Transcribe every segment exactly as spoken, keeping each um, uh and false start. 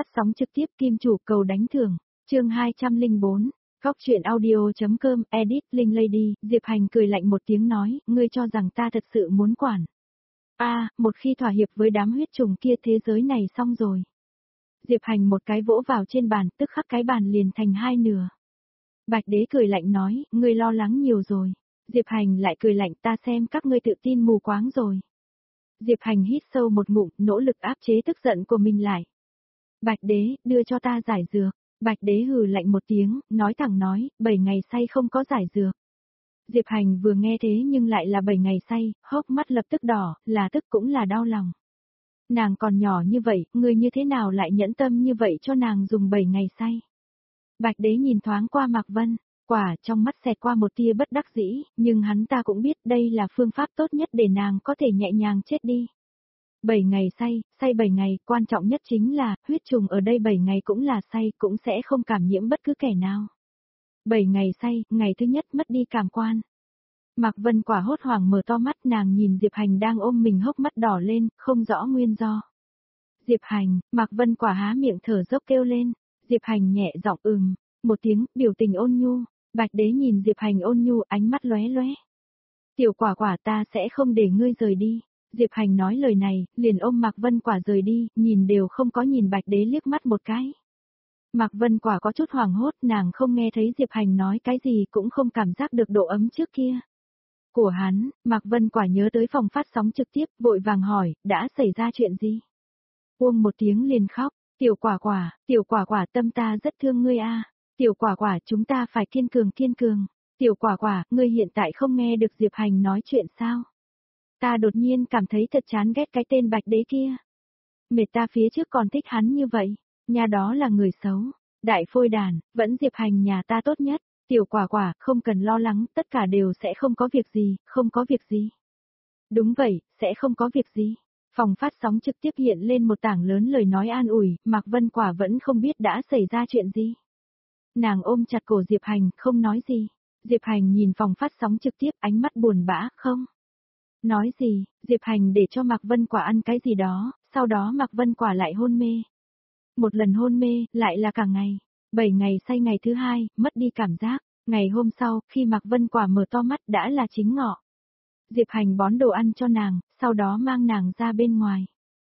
phát sóng trực tiếp Kim Chủ cầu đánh thưởng, chương hai trăm lẻ bốn, Góc truyện audio.com, edit, Linh Lady, Diệp Hành cười lạnh một tiếng nói, ngươi cho rằng ta thật sự muốn quản. A, à, một khi thỏa hiệp với đám huyết trùng kia thế giới này xong rồi. Diệp Hành một cái vỗ vào trên bàn, tức khắc cái bàn liền thành hai nửa. Bạch Đế cười lạnh nói, ngươi lo lắng nhiều rồi. Diệp Hành lại cười lạnh, ta xem các ngươi tự tin mù quáng rồi. Diệp Hành hít sâu một ngụm, nỗ lực áp chế tức giận của mình lại. Bạch Đế, đưa cho ta giải dược. Bạch Đế hừ lạnh một tiếng, nói thẳng nói, bảy ngày say không có giải dược. Diệp Hành vừa nghe thế nhưng lại là bảy ngày say, hốc mắt lập tức đỏ, là tức cũng là đau lòng. Nàng còn nhỏ như vậy, ngươi như thế nào lại nhẫn tâm như vậy cho nàng dùng bảy ngày say. Bạch Đế nhìn thoáng qua Mạc Vân, quả trong mắt xẹt qua một tia bất đắc dĩ, nhưng hắn ta cũng biết đây là phương pháp tốt nhất để nàng có thể nhẹ nhàng chết đi. Bảy ngày say, say bảy ngày, quan trọng nhất chính là, huyết trùng ở đây bảy ngày cũng là say, cũng sẽ không cảm nhiễm bất cứ kẻ nào. Bảy ngày say, ngày thứ nhất mất đi cảm quan. Mạc Vân quả hốt hoảng mở to mắt, nàng nhìn Diệp Hành đang ôm mình hốc mắt đỏ lên, không rõ nguyên do. Diệp Hành, Mạc Vân quả há miệng thở dốc kêu lên. Diệp Hành nhẹ giọng ừm, một tiếng, biểu tình ôn nhu. Bạch Đế nhìn Diệp Hành ôn nhu, ánh mắt lóe lóe. Tiểu quả quả, ta sẽ không để ngươi rời đi. Diệp Hành nói lời này, liền ôm Mạc Vân quả rời đi, nhìn đều không có nhìn Bạch Đế liếc mắt một cái. Mạc Vân quả có chút hoảng hốt, nàng không nghe thấy Diệp Hành nói cái gì, cũng không cảm giác được độ ấm trước kia. Của hắn, Mạc Vân quả nhớ tới phòng phát sóng trực tiếp, vội vàng hỏi, đã xảy ra chuyện gì? Uông một tiếng liền khóc, tiểu quả quả, tiểu quả quả, tâm ta rất thương ngươi a. Tiểu quả quả, chúng ta phải kiên cường kiên cường. Tiểu quả quả, ngươi hiện tại không nghe được Diệp Hành nói chuyện sao? Ta đột nhiên cảm thấy thật chán ghét cái tên Bạch Đế kia. Mệt ta phía trước còn thích hắn như vậy, nhà đó là người xấu, đại phôi đàn, vẫn Diệp Hành nhà ta tốt nhất. Tiểu quả quả, không cần lo lắng, tất cả đều sẽ không có việc gì, không có việc gì. Đúng vậy, sẽ không có việc gì. Phòng phát sóng trực tiếp hiện lên một tảng lớn lời nói an ủi, Mạc Vân quả vẫn không biết đã xảy ra chuyện gì. Nàng ôm chặt cổ Diệp Hành, không nói gì. Diệp Hành nhìn phòng phát sóng trực tiếp, ánh mắt buồn bã, không nói gì. Diệp Hành để cho Mạc Vân quả ăn cái gì đó, sau đó Mạc Vân quả lại hôn mê. Một lần hôn mê, lại là cả ngày. Bảy ngày say ngày thứ hai, mất đi cảm giác. Ngày hôm sau, khi Mạc Vân quả mở to mắt đã là chính ngọ. Diệp Hành bón đồ ăn cho nàng, sau đó mang nàng ra bên ngoài.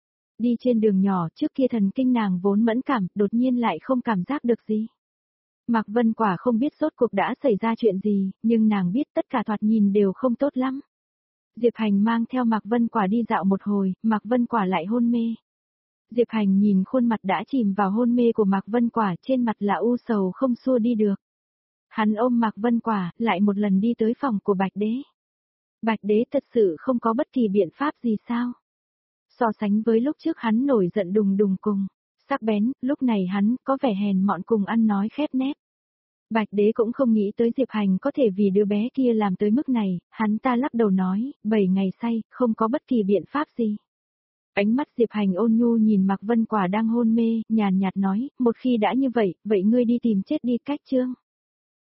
Đi trên đường nhỏ, trước kia thần kinh nàng vốn mẫn cảm, đột nhiên lại không cảm giác được gì. Mạc Vân quả không biết rốt cuộc đã xảy ra chuyện gì, nhưng nàng biết tất cả thoạt nhìn đều không tốt lắm. Diệp Hành mang theo Mạc Vân quả đi dạo một hồi, Mạc Vân quả lại hôn mê. Diệp Hành nhìn khuôn mặt đã chìm vào hôn mê của Mạc Vân quả, trên mặt là u sầu không xua đi được. Hắn ôm Mạc Vân quả, lại một lần đi tới phòng của Bạch Đế. Bạch Đế thật sự không có bất kỳ biện pháp gì sao? So sánh với lúc trước hắn nổi giận đùng đùng cùng, sắc bén, lúc này hắn có vẻ hèn mọn cùng ăn nói khép nép. Bạch Đế cũng không nghĩ tới Diệp Hành có thể vì đứa bé kia làm tới mức này, hắn ta lắc đầu nói, bảy ngày say, không có bất kỳ biện pháp gì. Ánh mắt Diệp Hành ôn nhu nhìn Mạc Vân quả đang hôn mê, nhàn nhạt nói, một khi đã như vậy, vậy ngươi đi tìm chết đi cách chương.